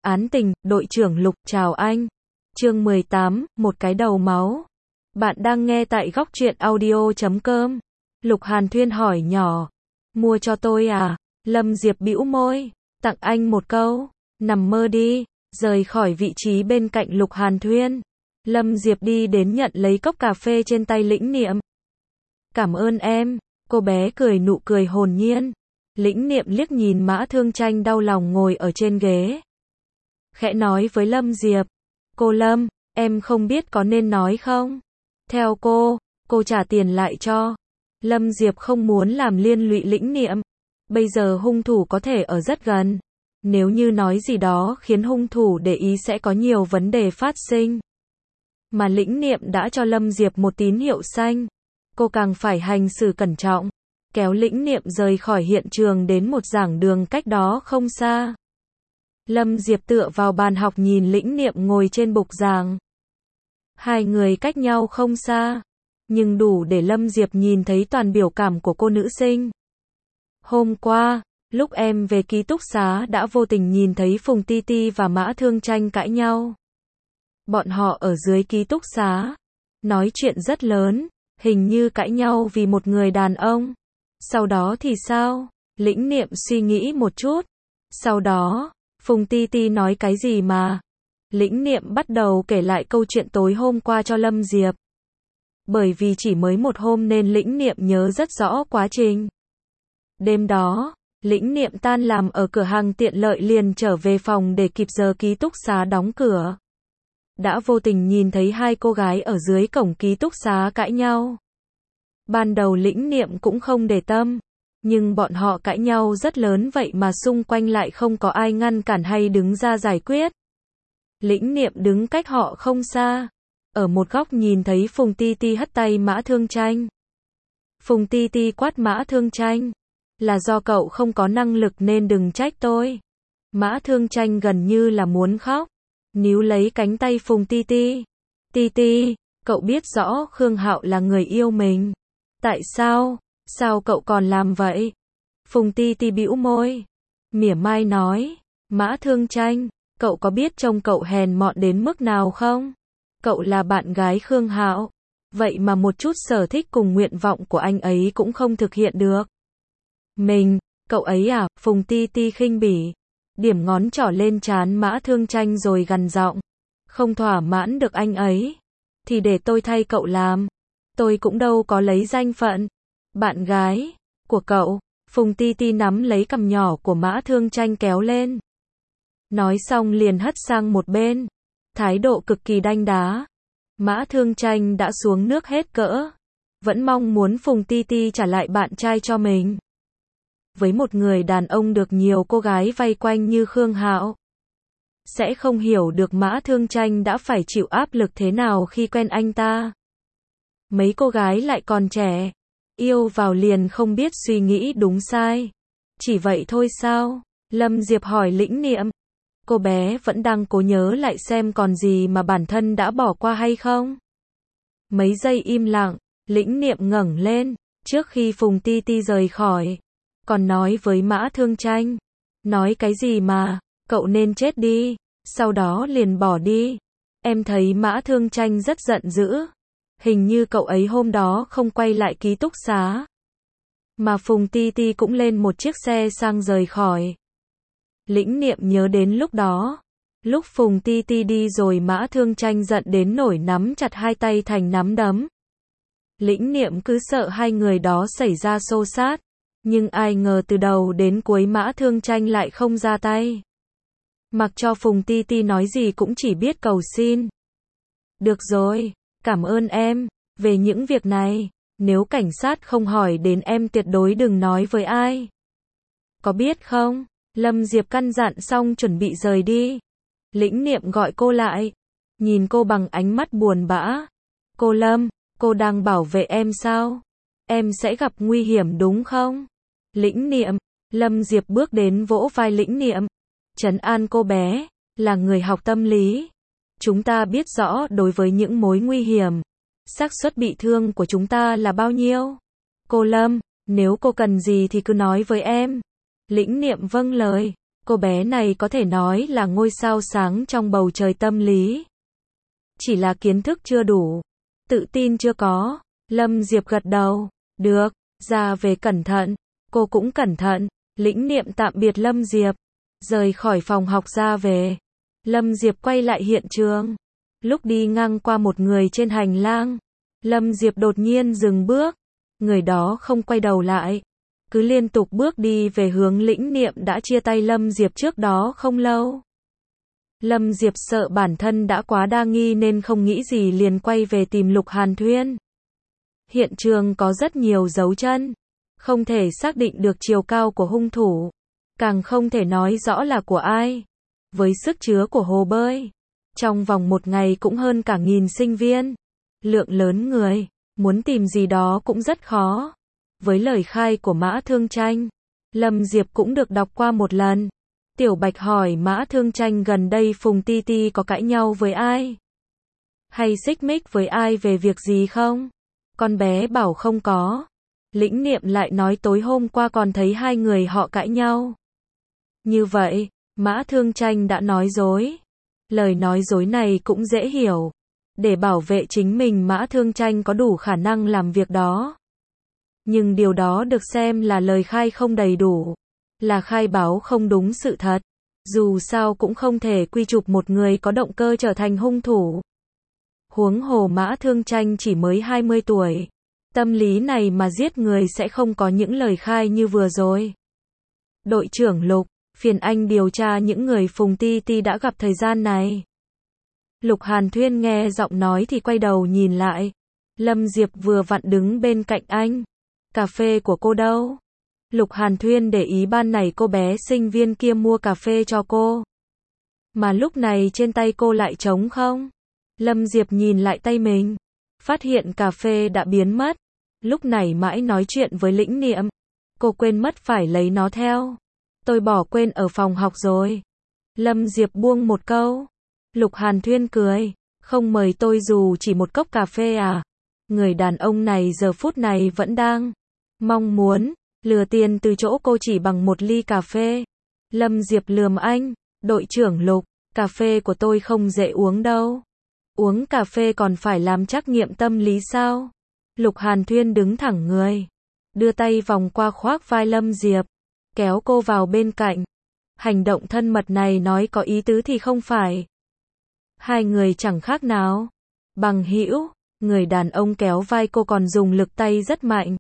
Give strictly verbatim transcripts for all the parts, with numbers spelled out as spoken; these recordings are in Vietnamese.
án tình, đội trưởng Lục, chào anh. Chương mười tám, một cái đầu máu. Bạn đang nghe tại góc truyện audio chấm com. Lục Hàn Thuyên hỏi nhỏ. Mua cho tôi à? Lâm Diệp bĩu môi. Tặng anh một câu. Nằm mơ đi. Rời khỏi vị trí bên cạnh Lục Hàn Thuyên. Lâm Diệp đi đến nhận lấy cốc cà phê trên tay Lĩnh Niệm. Cảm ơn em. Cô bé cười nụ cười hồn nhiên. Lĩnh Niệm liếc nhìn Mã Thương Tranh đau lòng ngồi ở trên ghế. Khẽ nói với Lâm Diệp. Cô Lâm, em không biết có nên nói không? Theo cô, cô trả tiền lại cho. Lâm Diệp không muốn làm liên lụy Lĩnh Niệm. Bây giờ hung thủ có thể ở rất gần. Nếu như nói gì đó khiến hung thủ để ý sẽ có nhiều vấn đề phát sinh. Mà Lĩnh Niệm đã cho Lâm Diệp một tín hiệu xanh. Cô càng phải hành xử cẩn trọng. Kéo Lĩnh Niệm rời khỏi hiện trường đến một giảng đường cách đó không xa. Lâm Diệp tựa vào bàn học nhìn Lĩnh Niệm ngồi trên bục giảng. Hai người cách nhau không xa, nhưng đủ để Lâm Diệp nhìn thấy toàn biểu cảm của cô nữ sinh. Hôm qua, lúc em về ký túc xá đã vô tình nhìn thấy Phùng Ti Ti và Mã Thương Tranh cãi nhau. Bọn họ ở dưới ký túc xá, nói chuyện rất lớn, hình như cãi nhau vì một người đàn ông. Sau đó thì sao? Lĩnh Niệm suy nghĩ một chút. Sau đó, Phùng Ti Ti nói cái gì mà? Lĩnh Niệm bắt đầu kể lại câu chuyện tối hôm qua cho Lâm Diệp. Bởi vì chỉ mới một hôm nên Lĩnh Niệm nhớ rất rõ quá trình. Đêm đó, Lĩnh Niệm tan làm ở cửa hàng tiện lợi liền trở về phòng để kịp giờ ký túc xá đóng cửa. Đã vô tình nhìn thấy hai cô gái ở dưới cổng ký túc xá cãi nhau. Ban đầu Lĩnh Niệm cũng không để tâm, nhưng bọn họ cãi nhau rất lớn vậy mà xung quanh lại không có ai ngăn cản hay đứng ra giải quyết. Lĩnh Niệm đứng cách họ không xa, ở một góc nhìn thấy Phùng Ti Ti hất tay Mã Thương Tranh. Phùng Ti Ti quát Mã Thương Tranh, là do cậu không có năng lực nên đừng trách tôi. Mã Thương Tranh gần như là muốn khóc, níu lấy cánh tay Phùng Ti Ti. Ti Ti, cậu biết rõ Khương Hạo là người yêu mình. Tại sao, sao cậu còn làm vậy? Phùng Ti Ti bĩu môi, mỉa mai nói, Mã Thương Tranh, cậu có biết trông cậu hèn mọn đến mức nào không? Cậu là bạn gái Khương Hạo, vậy mà một chút sở thích cùng nguyện vọng của anh ấy cũng không thực hiện được. Mình, cậu ấy à? Phùng Ti Ti khinh bỉ, điểm ngón trỏ lên trán Mã Thương Tranh rồi gằn giọng, không thỏa mãn được anh ấy, thì để tôi thay cậu làm. Tôi cũng đâu có lấy danh phận bạn gái của cậu. Phùng Ti Ti nắm lấy cằm nhỏ của Mã Thương Tranh kéo lên. Nói xong liền hất sang một bên, thái độ cực kỳ đanh đá. Mã Thương Tranh đã xuống nước hết cỡ, vẫn mong muốn Phùng Ti Ti trả lại bạn trai cho mình. Với một người đàn ông được nhiều cô gái vây quanh như Khương Hạo, sẽ không hiểu được Mã Thương Tranh đã phải chịu áp lực thế nào khi quen anh ta. Mấy cô gái lại còn trẻ, yêu vào liền không biết suy nghĩ đúng sai. Chỉ vậy thôi sao? Lâm Diệp hỏi Lĩnh Niệm. Cô bé vẫn đang cố nhớ lại xem còn gì mà bản thân đã bỏ qua hay không. Mấy giây im lặng, Lĩnh Niệm ngẩng lên, trước khi Phùng Ti Ti rời khỏi, còn nói với Mã Thương Tranh. Nói cái gì mà, cậu nên chết đi, sau đó liền bỏ đi. Em thấy Mã Thương Tranh rất giận dữ. Hình như cậu ấy hôm đó không quay lại ký túc xá. Mà Phùng Ti Ti cũng lên một chiếc xe sang rời khỏi. Lĩnh Niệm nhớ đến lúc đó. Lúc Phùng Ti Ti đi rồi Mã Thương Tranh giận đến nổi nắm chặt hai tay thành nắm đấm. Lĩnh Niệm cứ sợ hai người đó xảy ra xô xát. Nhưng ai ngờ từ đầu đến cuối Mã Thương Tranh lại không ra tay. Mặc cho Phùng Ti Ti nói gì cũng chỉ biết cầu xin. Được rồi, cảm ơn em, về những việc này, nếu cảnh sát không hỏi đến em tuyệt đối đừng nói với ai. Có biết không? Lâm Diệp căn dặn xong chuẩn bị rời đi. Lĩnh Niệm gọi cô lại, nhìn cô bằng ánh mắt buồn bã. Cô Lâm, cô đang bảo vệ em sao? Em sẽ gặp nguy hiểm đúng không? Lĩnh Niệm, Lâm Diệp bước đến vỗ vai Lĩnh Niệm, trấn an cô bé, là người học tâm lý. Chúng ta biết rõ đối với những mối nguy hiểm, xác suất bị thương của chúng ta là bao nhiêu. Cô Lâm, nếu cô cần gì thì cứ nói với em. Lĩnh Niệm vâng lời. Cô bé này có thể nói là ngôi sao sáng trong bầu trời tâm lý. Chỉ là kiến thức chưa đủ, tự tin chưa có. Lâm Diệp gật đầu, được, ra về cẩn thận. Cô cũng cẩn thận. Lĩnh Niệm tạm biệt Lâm Diệp, rời khỏi phòng học ra về. Lâm Diệp quay lại hiện trường. Lúc đi ngang qua một người trên hành lang, Lâm Diệp đột nhiên dừng bước. Người đó không quay đầu lại, cứ liên tục bước đi về hướng Lĩnh Niệm đã chia tay Lâm Diệp trước đó không lâu. Lâm Diệp sợ bản thân đã quá đa nghi nên không nghĩ gì liền quay về tìm Lục Hàn Thuyên. Hiện trường có rất nhiều dấu chân, không thể xác định được chiều cao của hung thủ, càng không thể nói rõ là của ai. Với sức chứa của hồ bơi, trong vòng một ngày cũng hơn cả nghìn sinh viên. Lượng lớn người, muốn tìm gì đó cũng rất khó. Với lời khai của Mã Thương Tranh, Lâm Diệp cũng được đọc qua một lần. Tiểu Bạch hỏi Mã Thương Tranh gần đây Phùng Ti Ti có cãi nhau với ai? Hay xích mích với ai về việc gì không? Con bé bảo không có. Lĩnh Niệm lại nói tối hôm qua còn thấy hai người họ cãi nhau. Như vậy, Mã Thương Tranh đã nói dối. Lời nói dối này cũng dễ hiểu. Để bảo vệ chính mình, Mã Thương Tranh có đủ khả năng làm việc đó. Nhưng điều đó được xem là lời khai không đầy đủ, là khai báo không đúng sự thật. Dù sao cũng không thể quy chụp một người có động cơ trở thành hung thủ. Huống hồ Mã Thương Tranh chỉ mới hai mươi tuổi. Tâm lý này mà giết người sẽ không có những lời khai như vừa rồi. Đội trưởng Lục, phiền anh điều tra những người Phùng Ti Ti đã gặp thời gian này. Lục Hàn Thuyên nghe giọng nói thì quay đầu nhìn lại. Lâm Diệp vừa vặn đứng bên cạnh anh. Cà phê của cô đâu? Lục Hàn Thuyên để ý ban này cô bé sinh viên kia mua cà phê cho cô. Mà lúc này trên tay cô lại trống không? Lâm Diệp nhìn lại tay mình, phát hiện cà phê đã biến mất. Lúc này mãi nói chuyện với Lĩnh Niệm, cô quên mất phải lấy nó theo. Tôi bỏ quên ở phòng học rồi. Lâm Diệp buông một câu. Lục Hàn Thuyên cười, không mời tôi dù chỉ một cốc cà phê à? Người đàn ông này giờ phút này vẫn đang mong muốn lừa tiền từ chỗ cô chỉ bằng một ly cà phê. Lâm Diệp lườm anh, đội trưởng Lục, cà phê của tôi không dễ uống đâu. Uống cà phê còn phải làm trắc nghiệm tâm lý sao? Lục Hàn Thuyên đứng thẳng người, đưa tay vòng qua khoác vai Lâm Diệp, kéo cô vào bên cạnh. Hành động thân mật này nói có ý tứ thì không phải. Hai người chẳng khác nào bằng hữu. Người đàn ông kéo vai cô còn dùng lực tay rất mạnh.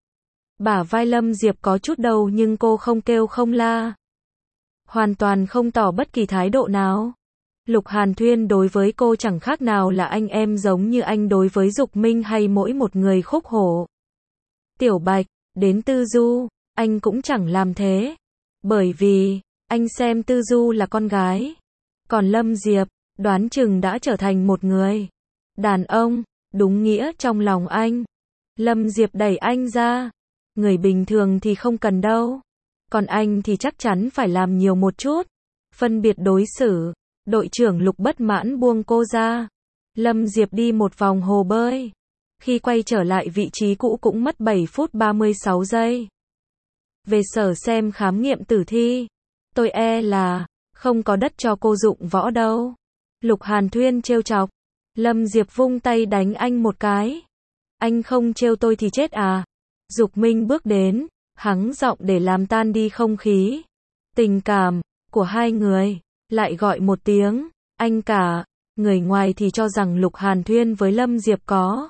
Bả vai Lâm Diệp có chút đau nhưng cô không kêu không la. Hoàn toàn không tỏ bất kỳ thái độ nào. Lục Hàn Thuyên đối với cô chẳng khác nào là anh em, giống như anh đối với Dục Minh hay mỗi một người khúc hổ. Tiểu Bạch, đến Tư Du, anh cũng chẳng làm thế. Bởi vì, anh xem Tư Du là con gái. Còn Lâm Diệp, đoán chừng đã trở thành một người đàn ông, đúng nghĩa trong lòng anh. Lâm Diệp đẩy anh ra. Người bình thường thì không cần đâu. Còn anh thì chắc chắn phải làm nhiều một chút. Phân biệt đối xử. Đội trưởng Lục bất mãn buông cô ra. Lâm Diệp đi một vòng hồ bơi. Khi quay trở lại vị trí cũ cũng mất bảy phút ba mươi sáu giây. Về sở xem khám nghiệm tử thi. Tôi e là không có đất cho cô dụng võ đâu. Lục Hàn Thuyên trêu chọc. Lâm Diệp vung tay đánh anh một cái. Anh không trêu tôi thì chết à? Dục Minh bước đến, hắng giọng để làm tan đi không khí tình cảm của hai người, lại gọi một tiếng anh cả. Người ngoài thì cho rằng Lục Hàn Thuyên với Lâm Diệp có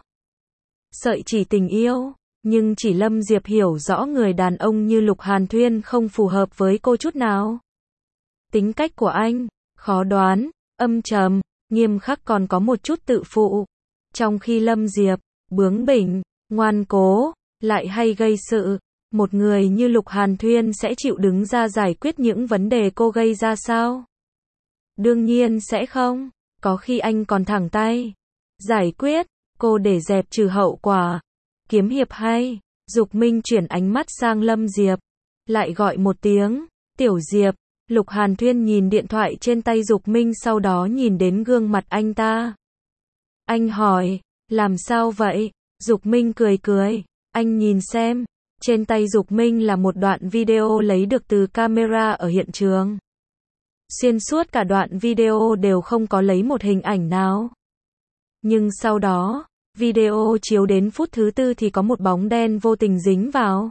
sợi chỉ tình yêu, nhưng chỉ Lâm Diệp hiểu rõ người đàn ông như Lục Hàn Thuyên không phù hợp với cô chút nào. Tính cách của anh khó đoán, âm trầm, nghiêm khắc, còn có một chút tự phụ. Trong khi Lâm Diệp bướng bỉnh, ngoan cố, lại hay gây sự. Một người như Lục Hàn Thuyên sẽ chịu đứng ra giải quyết những vấn đề cô gây ra sao? Đương nhiên sẽ không. Có khi anh còn thẳng tay giải quyết cô để dẹp trừ hậu quả. Kiếm hiệp hay. Dục Minh chuyển ánh mắt sang Lâm Diệp, lại gọi một tiếng Tiểu Diệp. Lục Hàn Thuyên nhìn điện thoại trên tay Dục Minh, sau đó nhìn đến gương mặt anh ta. Anh hỏi, làm sao vậy? Dục Minh cười cười. Anh nhìn xem. Trên tay Dục Minh là một đoạn video lấy được từ camera ở hiện trường. Xuyên suốt cả đoạn video đều không có lấy một hình ảnh nào. Nhưng sau đó, video chiếu đến phút thứ tư thì có một bóng đen vô tình dính vào.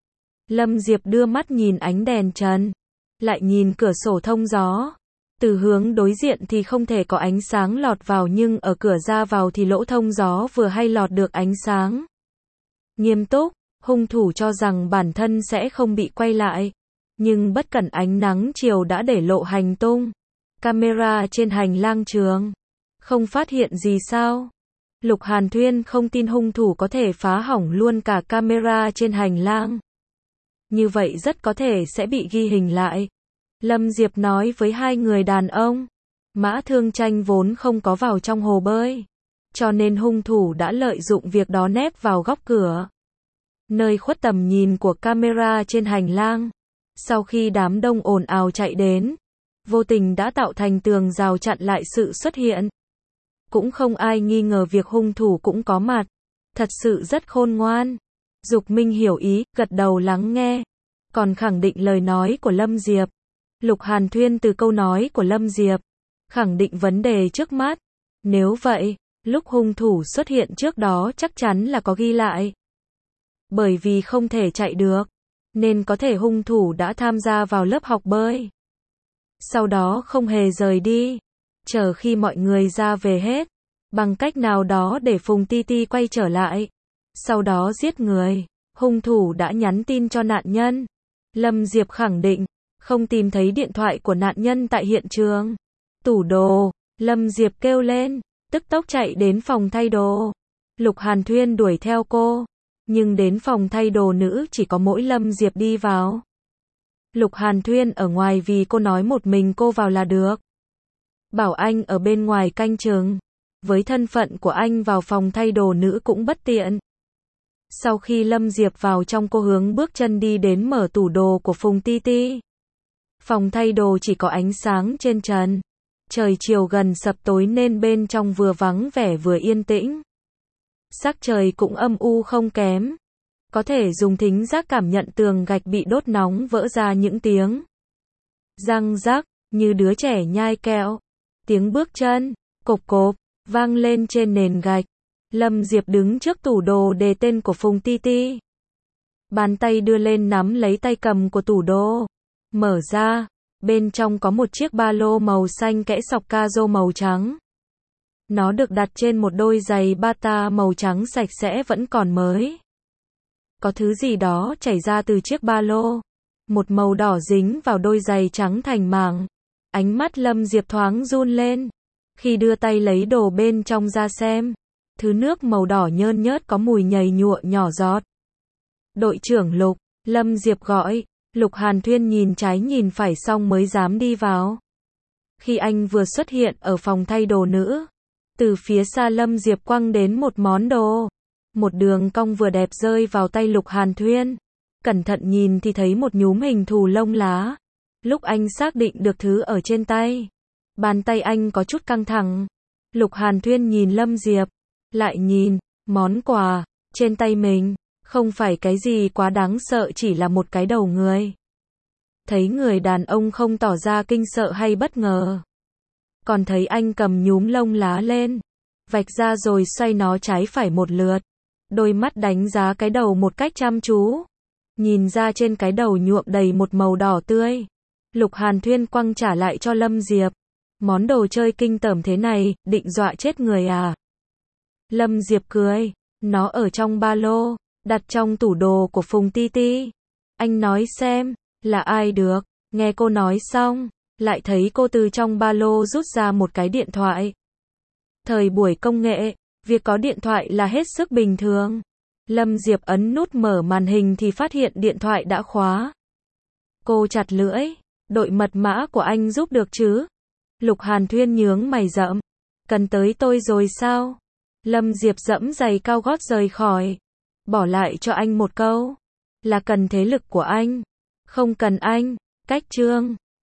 Lâm Diệp đưa mắt nhìn ánh đèn trần, lại nhìn cửa sổ thông gió. Từ hướng đối diện thì không thể có ánh sáng lọt vào, nhưng ở cửa ra vào thì lỗ thông gió vừa hay lọt được ánh sáng. Nghiêm túc, hung thủ cho rằng bản thân sẽ không bị quay lại, nhưng bất cẩn ánh nắng chiều đã để lộ hành tung. Camera trên hành lang trường, không phát hiện gì sao? Lục Hàn Thuyên không tin hung thủ có thể phá hỏng luôn cả camera trên hành lang. Như vậy rất có thể sẽ bị ghi hình lại. Lâm Diệp nói với hai người đàn ông. Mã Thương Tranh vốn không có vào trong hồ bơi, cho nên hung thủ đã lợi dụng việc đó nép vào góc cửa, nơi khuất tầm nhìn của camera trên hành lang. Sau khi đám đông ồn ào chạy đến, vô tình đã tạo thành tường rào chặn lại sự xuất hiện. Cũng không ai nghi ngờ việc hung thủ cũng có mặt. Thật sự rất khôn ngoan. Dục Minh hiểu ý, gật đầu lắng nghe, còn khẳng định lời nói của Lâm Diệp. Lục Hàn Thuyên từ câu nói của Lâm Diệp khẳng định vấn đề trước mắt. Nếu vậy, lúc hung thủ xuất hiện trước đó chắc chắn là có ghi lại. Bởi vì không thể chạy được, nên có thể hung thủ đã tham gia vào lớp học bơi, sau đó không hề rời đi, chờ khi mọi người ra về hết, bằng cách nào đó để Phùng Ti Ti quay trở lại, sau đó giết người. Hung thủ đã nhắn tin cho nạn nhân. Lâm Diệp khẳng định, không tìm thấy điện thoại của nạn nhân tại hiện trường. Tủ đồ, Lâm Diệp kêu lên, tức tốc chạy đến phòng thay đồ. Lục Hàn Thuyên đuổi theo cô, nhưng đến phòng thay đồ nữ chỉ có mỗi Lâm Diệp đi vào. Lục Hàn Thuyên ở ngoài vì cô nói một mình cô vào là được. Bảo anh ở bên ngoài canh chừng. Với thân phận của anh vào phòng thay đồ nữ cũng bất tiện. Sau khi Lâm Diệp vào trong, cô hướng bước chân đi đến mở tủ đồ của Phùng Ti Ti. Phòng thay đồ chỉ có ánh sáng trên trần. Trời chiều gần sập tối nên bên trong vừa vắng vẻ vừa yên tĩnh. Sắc trời cũng âm u không kém. Có thể dùng thính giác cảm nhận tường gạch bị đốt nóng vỡ ra những tiếng răng rắc, như đứa trẻ nhai kẹo. Tiếng bước chân, cộp cộp, vang lên trên nền gạch. Lâm Diệp đứng trước tủ đồ đề tên của Phùng Ti Ti. Bàn tay đưa lên nắm lấy tay cầm của tủ đồ. Mở ra, bên trong có một chiếc ba lô màu xanh kẽ sọc caro màu trắng. Nó được đặt trên một đôi giày bata màu trắng sạch sẽ vẫn còn mới. Có thứ gì đó chảy ra từ chiếc ba lô. Một màu đỏ dính vào đôi giày trắng thành mảng. Ánh mắt Lâm Diệp thoáng run lên. Khi đưa tay lấy đồ bên trong ra xem, thứ nước màu đỏ nhơn nhớt có mùi nhầy nhụa nhỏ giọt. Đội trưởng Lục, Lâm Diệp gọi. Lục Hàn Thuyên nhìn trái nhìn phải xong mới dám đi vào. Khi anh vừa xuất hiện ở phòng thay đồ nữ, từ phía xa Lâm Diệp quăng đến một món đồ. Một đường cong vừa đẹp rơi vào tay Lục Hàn Thuyên. Cẩn thận nhìn thì thấy một nhúm hình thù lông lá. Lúc anh xác định được thứ ở trên tay, bàn tay anh có chút căng thẳng. Lục Hàn Thuyên nhìn Lâm Diệp, lại nhìn món quà trên tay mình, không phải cái gì quá đáng sợ, chỉ là một cái đầu người. Thấy người đàn ông không tỏ ra kinh sợ hay bất ngờ, còn thấy anh cầm nhúm lông lá lên, vạch ra rồi xoay nó trái phải một lượt, đôi mắt đánh giá cái đầu một cách chăm chú. Nhìn ra trên cái đầu nhuộm đầy một màu đỏ tươi. Lục Hàn Thuyên quăng trả lại cho Lâm Diệp. Món đồ chơi kinh tởm thế này, định dọa chết người à? Lâm Diệp cười. Nó ở trong ba lô, đặt trong tủ đồ của Phùng Ti Ti. Anh nói xem, là ai được? Nghe cô nói xong, lại thấy cô từ trong ba lô rút ra một cái điện thoại. Thời buổi công nghệ, việc có điện thoại là hết sức bình thường. Lâm Diệp ấn nút mở màn hình thì phát hiện điện thoại đã khóa. Cô chặt lưỡi. Đội mật mã của anh giúp được chứ? Lục Hàn Thuyên nhướng mày rậm. Cần tới tôi rồi sao? Lâm Diệp dẫm giày cao gót rời khỏi. Bỏ lại cho anh một câu. Là cần thế lực của anh. Không cần anh. Cách chương.